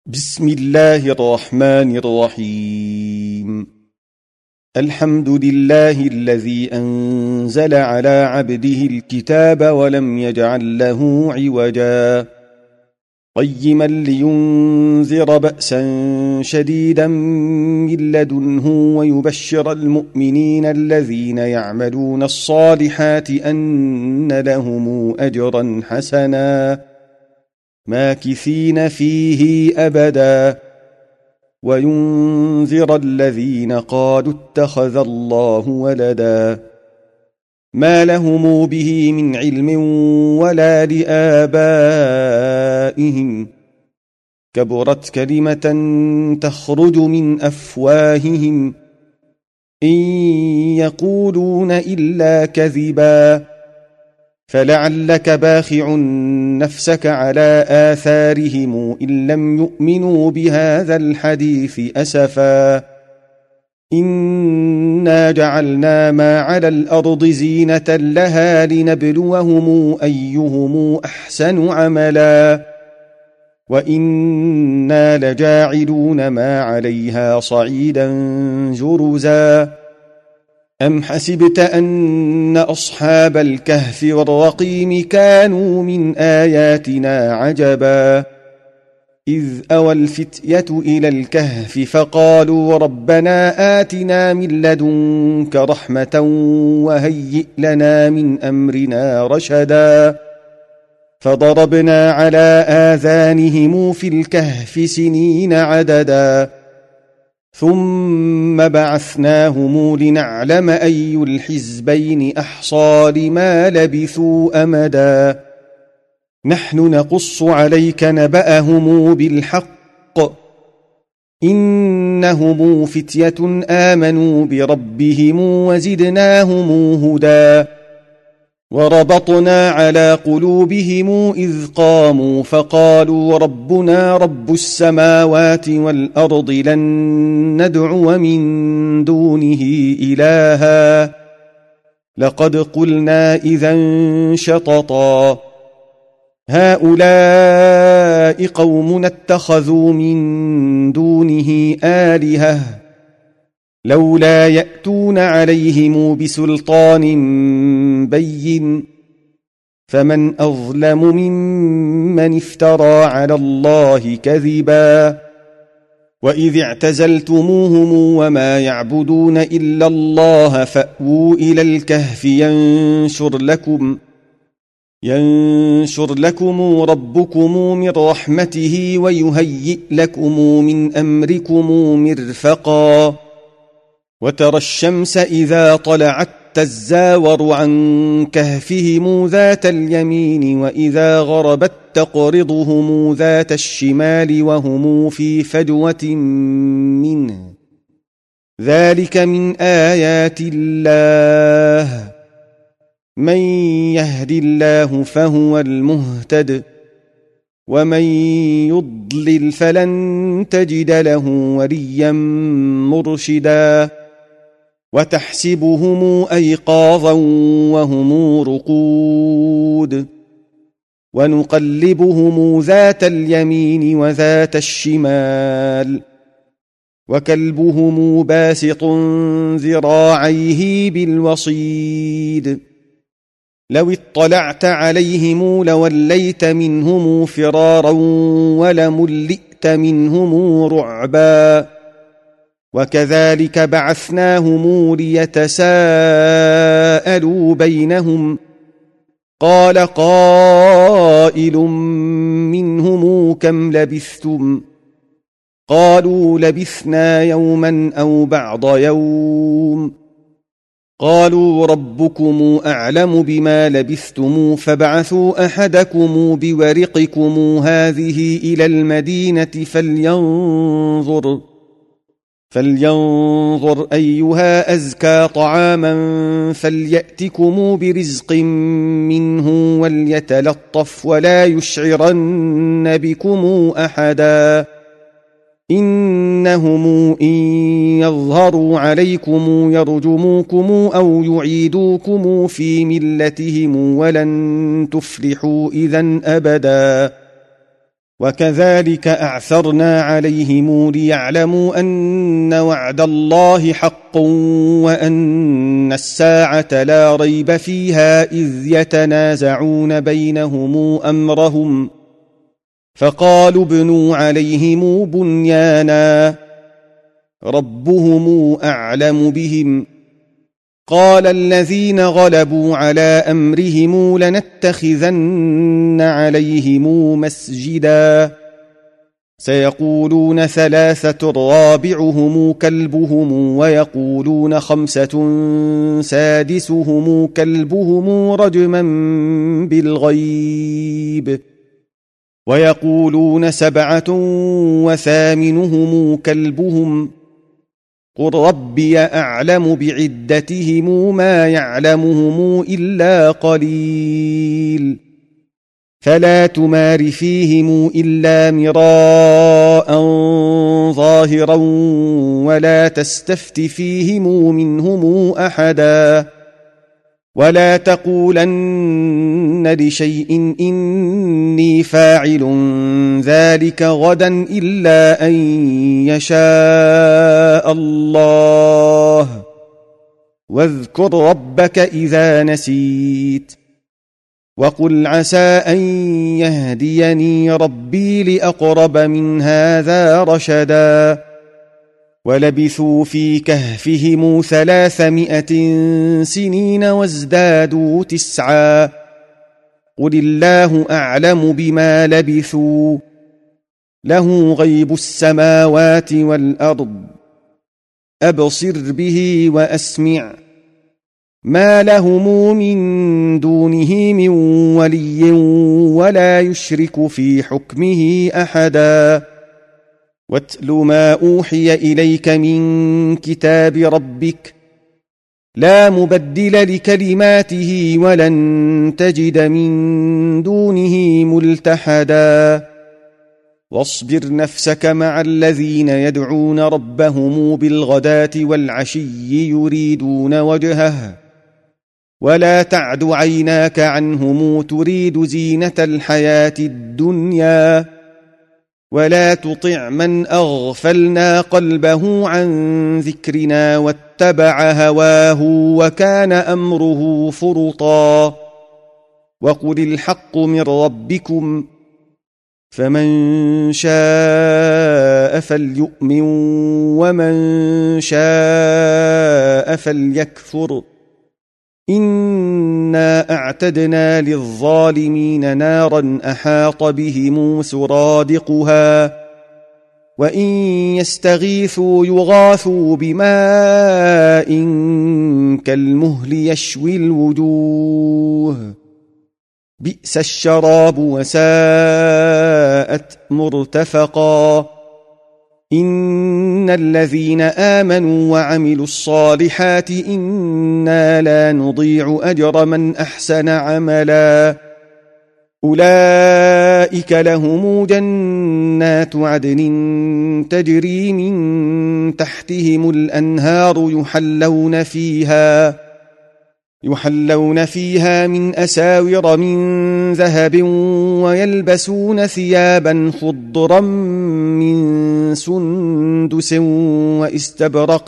بسم الله الرحمن الرحيم. الحمد لله الذي أنزل على عبده الكتاب ولم يجعل له عوجا قيما لينذر بأسا شديدا من لدنه ويبشر المؤمنين الذين يعملون الصالحات أن لهم أجرا حسنا ماكثين فيه أبدا وينذر الذين قالوا اتخذ الله ولدا ما لهم به من علم ولا لآبائهم كبرت كلمة تخرج من أفواههم إن يقولون إلا كذبا فلعلك باخع نفسك على آثارهم إن لم يؤمنوا بهذا الحديث أسفا إنا جعلنا ما على الأرض زينة لها لنبلوهم أيهم أحسن عملا وإنا لجاعلون ما عليها صعيدا جرزا أم حسبت أن أصحاب الكهف والرقيم كانوا من آياتنا عجبا إذ أوى الفتية إلى الكهف فقالوا ربنا آتنا من لدنك رحمة وهيئ لنا من أمرنا رشدا فضربنا على آذانهم في الكهف سنين عددا ثم بعثناهم لنعلم أي الحزبين أحصى لما لبثوا أمدا نحن نقص عليك نبأهم بالحق إنهم فتية آمنوا بربهم وزدناهم هدى وربطنا على قلوبهم إذ قاموا فقالوا ربنا رب السماوات والأرض لن ندعو من دونه إلها لقد قلنا إذا شططا هؤلاء قومنا اتخذوا من دونه آلهة لولا يأتون عليهم بسلطان بين فمن أظلم ممن افترى على الله كذبا وإذ اعتزلتموهم وما يعبدون إلا الله فأووا إلى الكهف ينشر لكم ربكم من رحمته ويهيئ لكم من أمركم مرفقا وترى الشمس إذا طلعت تزاور عن كهفهم ذات اليمين وإذا غربت تقرضهم ذات الشمال وهم في فجوة منه ذلك من آيات الله من يهد الله فهو المهتد ومن يضلل فلن تجد له وليا مرشدا وتحسبهم أيقاظا وهم رقود ونقلبهم ذات اليمين وذات الشمال وكلبهم باسط ذراعيه بالوصيد لو اطلعت عليهم لوليت منهم فرارا ولملئت منهم رعبا وكذلك بعثناهم ليتساءلوا بينهم قال قائل منهم كم لبثتم قالوا لبثنا يوما أو بعض يوم قالوا ربكم أعلم بما لبثتم فابعثوا أحدكم بورقكم هذه إلى المدينة فلينظر أيها أزكى طعاما فليأتكم برزق منه وليتلطف ولا يشعرن بكم أحدا إنهم إن يظهروا عليكم يرجموكم أو يعيدوكم في ملتهم ولن تفلحوا إذن أبدا وكذلك أعثرنا عليهم ليعلموا أن وعد الله حق وأن الساعة لا ريب فيها إذ يتنازعون بينهم أمرهم فقالوا ابنوا عليهم بنيانا ربهم أعلم بهم قال الذين غلبوا على أمرهم لنتخذن عليهم مسجدا سيقولون ثلاثة رابعهم كلبهم ويقولون خمسة سادسهم كلبهم رجما بالغيب ويقولون سبعة وثامنهم كلبهم قل ربي أعلم بعدتهم ما يعلمهم إلا قليل فلا تمار فيهم إلا مراء ظاهرا ولا تستفت فيهم منهم أحدا ولا تقولن لشيء إني فاعل ذلك غدا إلا أن يشاء الله واذكر ربك إذا نسيت وقل عسى أن يهديني ربي لأقرب من هذا رشدا ولبثوا في كهفهم 300 سنين وازدادوا 9 قل الله أعلم بما لبثوا له غيب السماوات والأرض أبصر به وأسمع ما لهم من دونه من ولي ولا يشرك في حكمه أحدا واتل ما أوحي إليك من كتاب ربك لا مبدل لكلماته ولن تجد من دونه ملتحدا واصبر نفسك مع الذين يدعون ربهم بالغداة والعشي يريدون وجهه ولا تعد عيناك عنهم تريد زينة الحياة الدنيا ولا تطع من أغفلنا قلبه عن ذكرنا واتبع هواه وكان أمره فرطا وقل الحق من ربكم فمن شاء فليؤمن ومن شاء فليكفر إنا أعتدنا للظالمين نارا أحاط بهم سرادقها وإن يستغيثوا يغاثوا بماء كالمهل يشوي الوجوه بئس الشراب وساءت مرتفقا إن الذين آمنوا وعملوا الصالحات إنا لا نضيع أجر من أحسن عملا أولئك لهم جنات عدن تجري من تحتهم الأنهار يحلون فيها من أساور من ذهب ويلبسون ثيابا خضرا من سندس واستبرق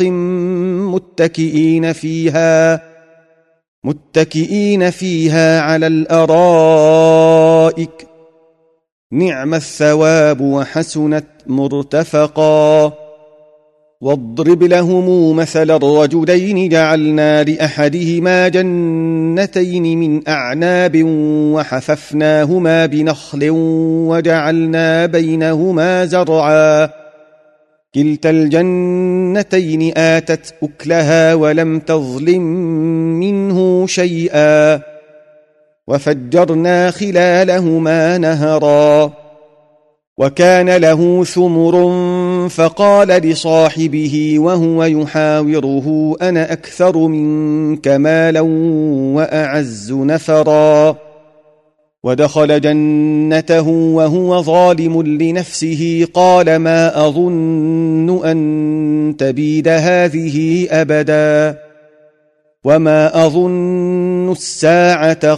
متكئين فيها على الأرائك نعم الثواب وحسنت مرتفقا واضرب لهم مثل الرجلين جعلنا لأحدهما جنتين من أعناب وحففناهما بنخل وجعلنا بينهما زرعا كلتا الجنتين آتت أكلها ولم تظلم منه شيئا وفجرنا خلالهما نهرا وكان له ثمر فقال لصاحبه وهو يحاوره أنا أكثر منك مالا وأعز نفرا ودخل جنته وهو ظالم لنفسه قال ما أظن أن تبيد هذه أبدا وما أظن الساعة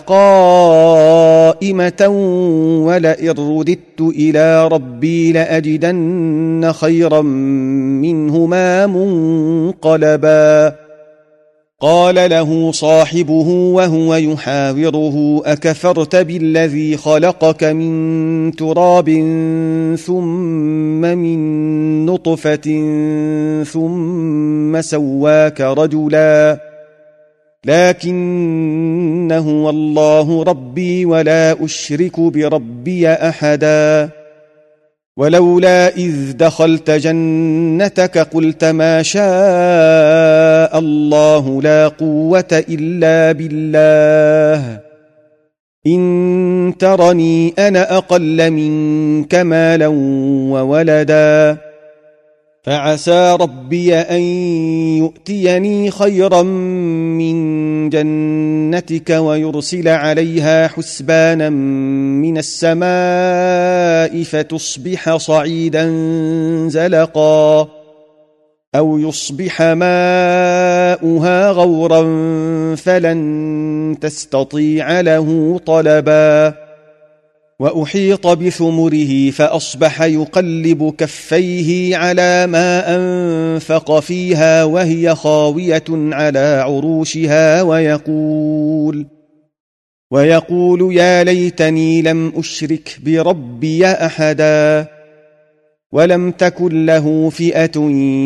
قائمة ولئن رددت إلى ربي لأجدن خيرا منهما منقلبا قال له صاحبه وهو يحاوره أكفرت بالذي خلقك من تراب ثم من نطفة ثم سواك رجلا لكن هو الله ربي ولا أشرك بربي أحدا ولولا إذ دخلت جنتك قلت ما شاء الله لا قوة إلا بالله إن ترني أنا أقل منك مالا وولدا فعسى ربي أن يؤتيني خيرا من جنتك ويرسل عليها حسبانا من السماء فتصبح صعيدا زلقا أو يصبح ماؤها غورا فلن تستطيع له طلبا وأحيط بثمره فأصبح يقلب كفيه على ما أنفق فيها وهي خاوية على عروشها ويقول يا ليتني لم أشرك بربي أحدا ولم تكن له فئة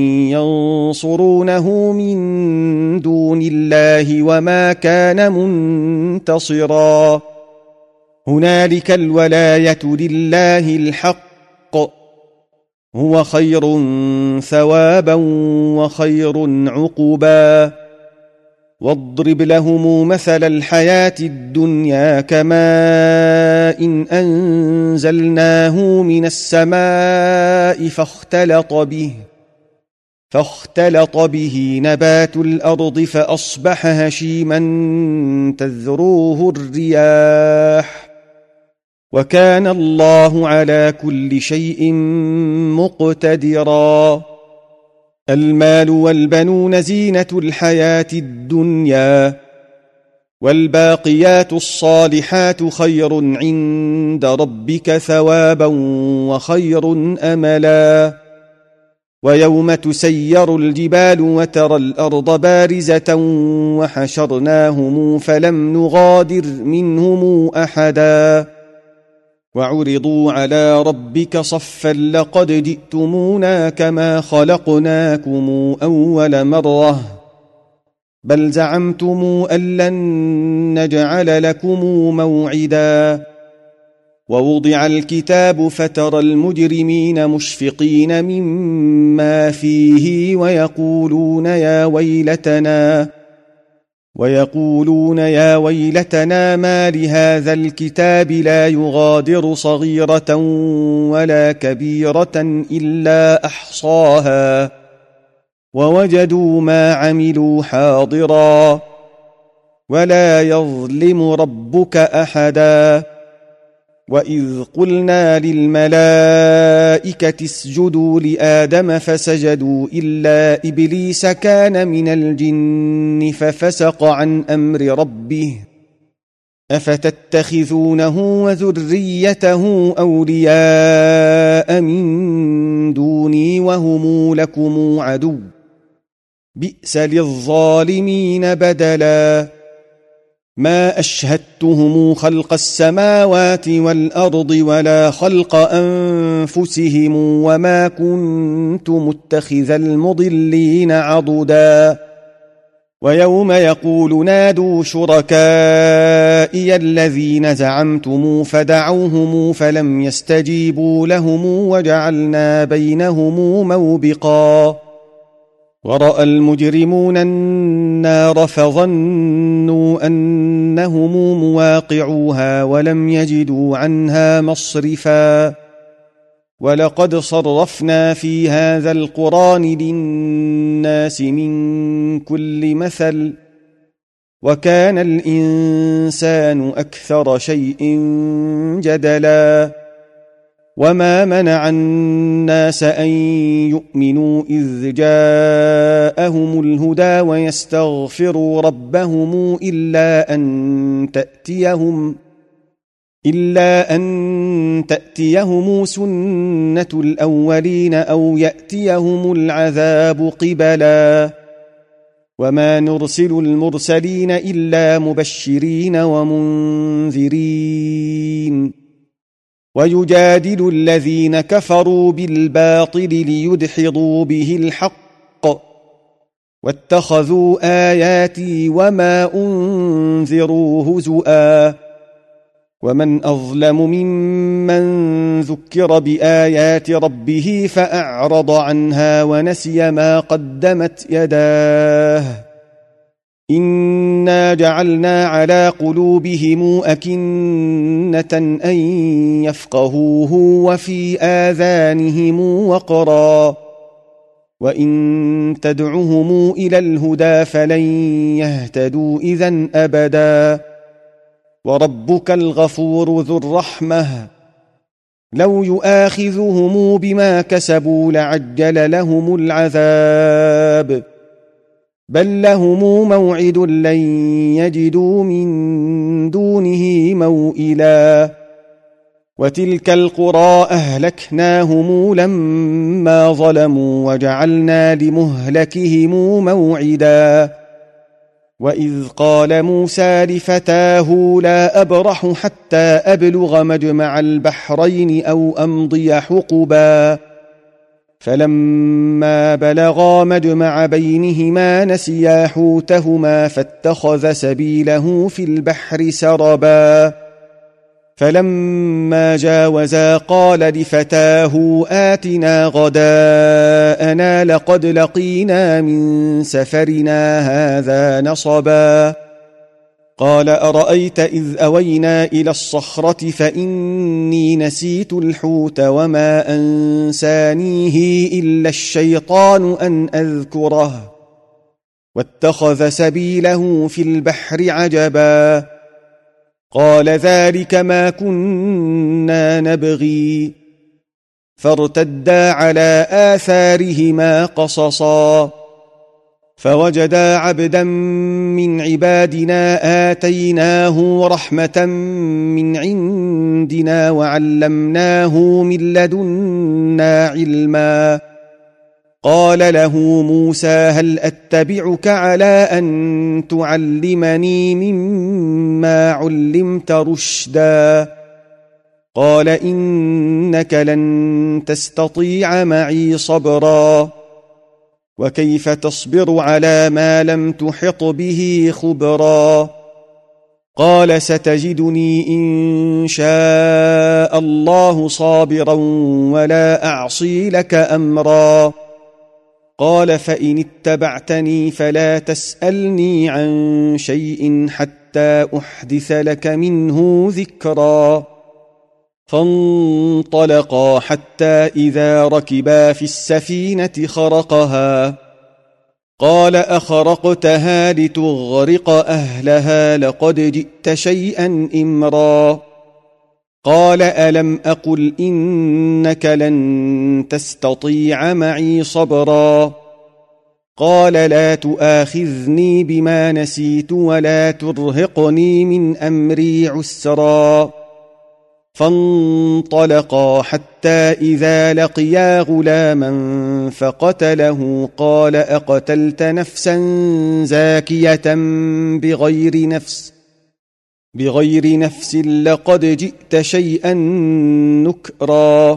ينصرونه من دون الله وما كان منتصرا هنالك الولاية لله الحق هو خير ثوابا وخير عقبا واضرب لهم مثل الحياة الدنيا كماء إن أنزلناه من السماء فاختلط به نبات الأرض فأصبح هشيما تذروه الرياح وكان الله على كل شيء مقتدرا المال والبنون زينة الحياة الدنيا والباقيات الصالحات خير عند ربك ثوابا وخير أملا ويوم تسير الجبال وترى الأرض بارزة وحشرناهم فلم نغادر منهم أحدا وعرضوا على ربك صفا لقد جئتمونا كما خلقناكم أول مرة بل زعمتم أن لن نجعل لكم موعدا ووضع الكتاب فترى المجرمين مشفقين مما فيه ويقولون يا ويلتنا ما لهذا الكتاب لا يغادر صغيرة ولا كبيرة إلا أحصاها ووجدوا ما عملوا حاضرا ولا يظلم ربك أحدا وإذ قلنا للملائكة اسجدوا لآدم فسجدوا إلا إبليس كان من الجن ففسق عن أمر ربه أفتتخذونه وذريته أولياء من دوني وهم لكم عدو بئس للظالمين بدلا ما أشهدتهم خلق السماوات والأرض ولا خلق أنفسهم وما كنت متخذ المضلين عضدا ويوم يقول نادوا شركائي الذين زعمتم فدعوهم فلم يستجيبوا لهم وجعلنا بينهم موبقا ورأى المجرمون النار فظنوا أنهم مواقعوها ولم يجدوا عنها مصرفا ولقد صرفنا في هذا القرآن للناس من كل مثل وكان الإنسان أكثر شيء جدلا وما منع الناس أن يؤمنوا إذ جاءهم الهدى ويستغفروا ربهم إلا أن تأتيهم سنة الأولين أو يأتيهم العذاب قبلا وما نرسل المرسلين إلا مبشرين ومنذرين ويجادل الذين كفروا بالباطل ليدحضوا به الحق واتخذوا آياتي وما أنذروا هزؤا ومن أظلم ممن ذكر بآيات ربه فأعرض عنها ونسي ما قدمت يداه إنا جعلنا على قلوبهم أكنة أن يفقهوه وفي آذانهم وقرا وإن تدعهم إلى الهدى فلن يهتدوا إذن أبدا وربك الغفور ذو الرحمة لو يؤاخذهم بما كسبوا لعجل لهم العذاب بل لهم موعد لن يجدوا من دونه موئلا وتلك القرى أهلكناهم لما ظلموا وجعلنا لمهلكهم موعدا وإذ قال موسى لفتاه لا أبرح حتى أبلغ مجمع البحرين أو أمضي حقبا فلما بلغا مجمع بينهما نسيا حوتهما فاتخذ سبيله في البحر سربا فلما جاوزا قال لفتاه آتنا غداءنا لقد لقينا من سفرنا هذا نصبا قال أرأيت إذ أوينا إلى الصخرة فإني نسيت الحوت وما أنسانيه إلا الشيطان أن أذكره واتخذ سبيله في البحر عجبا قال ذلك ما كنا نبغي فارتدا على آثارهما قصصا فوجدا عبدا من عبادنا آتيناه رحمة من عندنا وعلمناه من لدنا علما قال له موسى هل أتبعك على أن تعلمني مما علمت رشدا قال إنك لن تستطيع معي صبرا وكيف تصبر على ما لم تحط به خبرا قال ستجدني إن شاء الله صابرا ولا أعصي لك أمرا قال فإن اتبعتني فلا تسألني عن شيء حتى أحدث لك منه ذكرا فانطلقا حتى إذا ركبا في السفينة خرقها قال أخرقتها لتغرق أهلها لقد جئت شيئا إمرا قال ألم أقل إنك لن تستطيع معي صبرا قال لا تؤاخذني بما نسيت ولا ترهقني من أمري عسرا فانطلقا حتى إذا لقيا غلاما فقتله قال أقتلت نفسا زاكية بغير نفس لقد جئت شيئا نكرا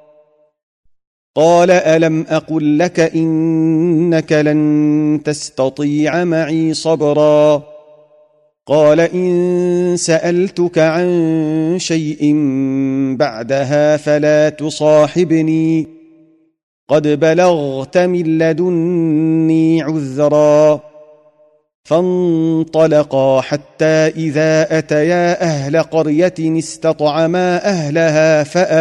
قال ألم أقل لك إنك لن تستطيع معي صبرا قال إن سألتك عن شيء بعدها فلا تصاحبني قد بلغت من لدني عذرا فانطلقا حتى إذا أتيا أهل قرية استطعما أهلها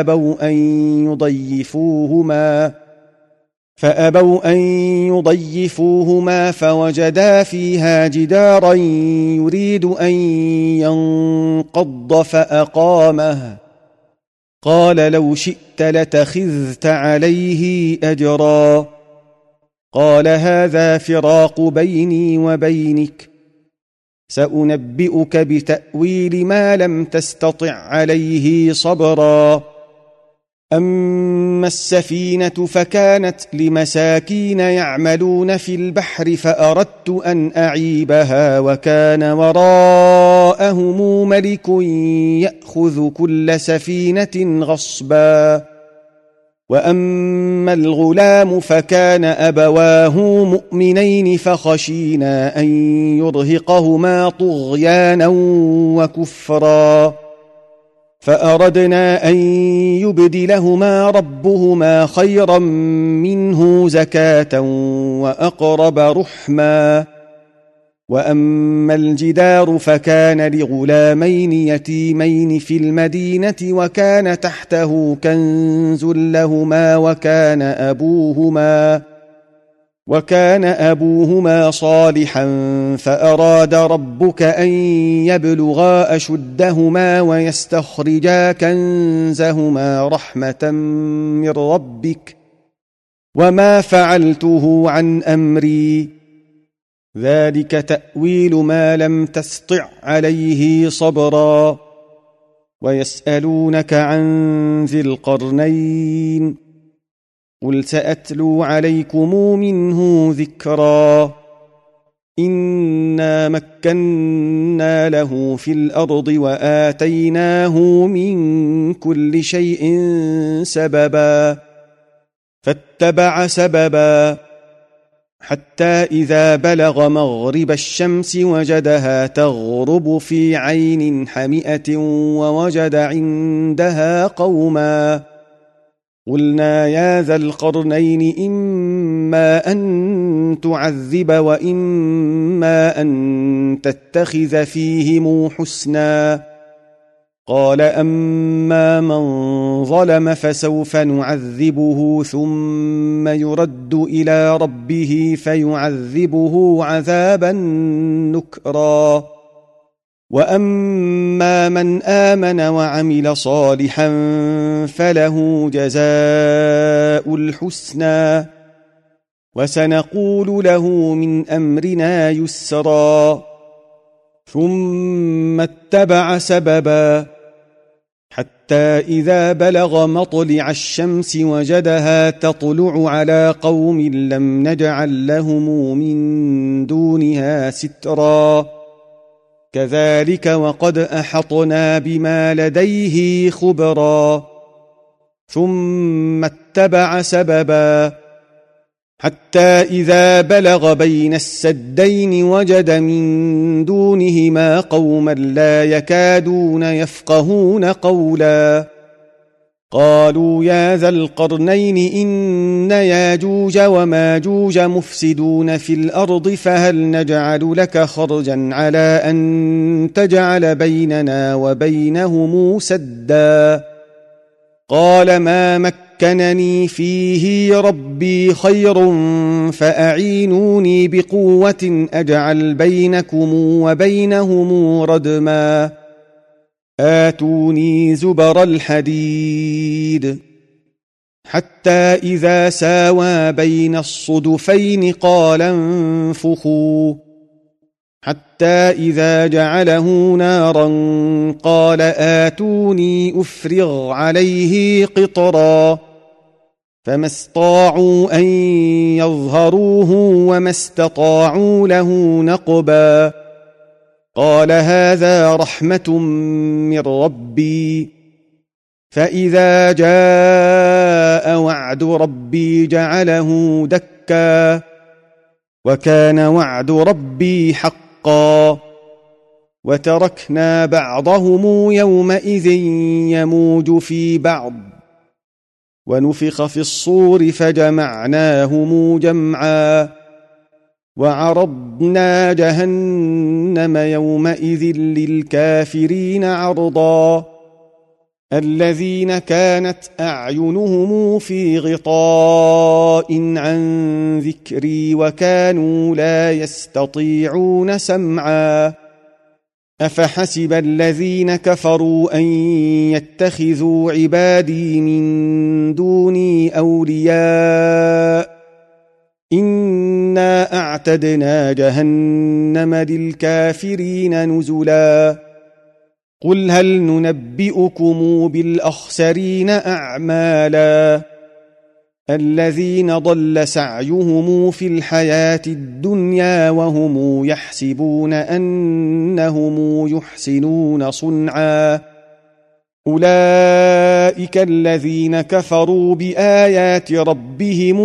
فأبوا أن يضيفوهما فوجدا فيها جدارا يريد أن ينقض فأقامه قال لو شئت لاتخذت عليه أجرا قال هذا فراق بيني وبينك سأنبئك بتأويل ما لم تستطع عليه صبرا أما السفينة فكانت لمساكين يعملون في البحر فأردت أن أعيبها وكان وراءهم ملك يأخذ كل سفينة غصبا وأما الغلام فكان أبواه مؤمنين فخشينا أن يرهقهما طغيانا وكفرا فأردنا أن يبدلهما ربهما خيرا منه زكاة وأقرب رحما وأما الجدار فكان لغلامين يتيمين في المدينة وكان تحته كنز لهما وكان أبوهما صالحا فأراد ربك أن يبلغا أشدهما ويستخرجا كنزهما رحمة من ربك وما فعلته عن أمري ذلك تأويل ما لم تسطع عليه صبرا ويسألونك عن ذي القرنين قل سأتلو عليكم منه ذكرا إنا مكنا له في الأرض وآتيناه من كل شيء سببا فاتبع سببا حتى إذا بلغ مغرب الشمس وجدها تغرب في عين حمئة ووجد عندها قوما قلنا يا ذا القرنين إما أن تعذب وإما أن تتخذ فيهم حسنا قال أما من ظلم فسوف نعذبه ثم يرد إلى ربه فيعذبه عذابا نكرا وأما من آمن وعمل صالحا فله جزاء الحسنى وسنقول له من أمرنا يسرا ثم اتبع سببا حتى إذا بلغ مطلع الشمس وجدها تطلع على قوم لم نجعل لهم من دونها سترا كذلك وقد أحطنا بما لديه خبرا ثم اتبع سببا حتى إذا بلغ بين السدين وجد من دونهما قوما لا يكادون يفقهون قولا قالوا يا ذا القرنين إن ياجوج وماجوج مفسدون في الأرض فهل نجعل لك خرجا على أن تجعل بيننا وبينهم سدا قال ما مكنني فيه ربي خير فأعينوني بقوة أجعل بينكم وبينهم ردما آتوني زبر الحديد حتى إذا ساوى بين الصدفين قال انفخوا حتى إذا جعله نارا قال آتوني أفرغ عليه قطرا فما استطاعوا أن يظهروه وما استطاعوا له نقبا قال هذا رحمة من ربي فإذا جاء وعد ربي جعله دكا وكان وعد ربي حقا وتركنا بعضهم يومئذ يموج في بعض ونفخ في الصور فجمعناهم جمعا وعرضنا جهنم يومئذ للكافرين عرضا الذين كانت أعينهم في غطاء عن ذكري وكانوا لا يستطيعون سمعا أفحسب الذين كفروا أن يتخذوا عبادي من دوني أولياء إنا أعتدنا جهنم للكافرين نزلا قل هل ننبئكم بالأخسرين أعمالا الذين ضل سعيهم في الحياة الدنيا وهم يحسبون أنهم يحسنون صنعا أولئك الذين كفروا بآيات ربهم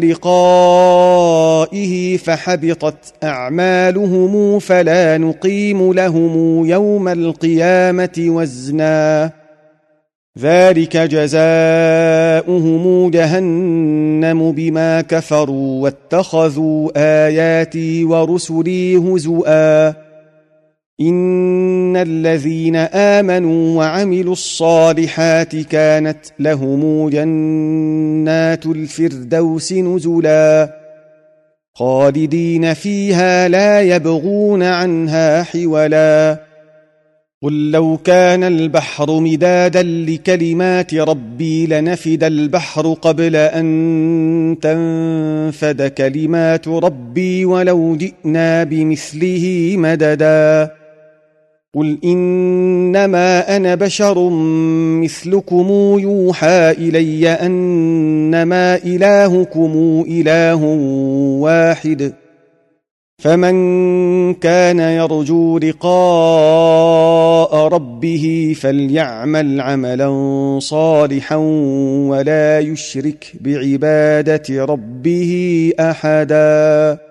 ولقائه فحبطت أعمالهم فلا نقيم لهم يوم القيامة وزنا ذلك جزاؤهم جهنم بما كفروا واتخذوا آياتي ورسلي هزؤا إن الذين آمنوا وعملوا الصالحات كانت لهم جنات الفردوس نزلا خالدين فيها لا يبغون عنها حولا قل لو كان البحر مدادا لكلمات ربي لنفد البحر قبل أن تنفد كلمات ربي ولو جئنا بمثله مددا قل إنما أنا بشر مثلكم يوحى إلي أنما إلهكم إله واحد فمن كان يرجو لقاء ربه فليعمل عملا صالحا ولا يشرك بعبادة ربه أحدا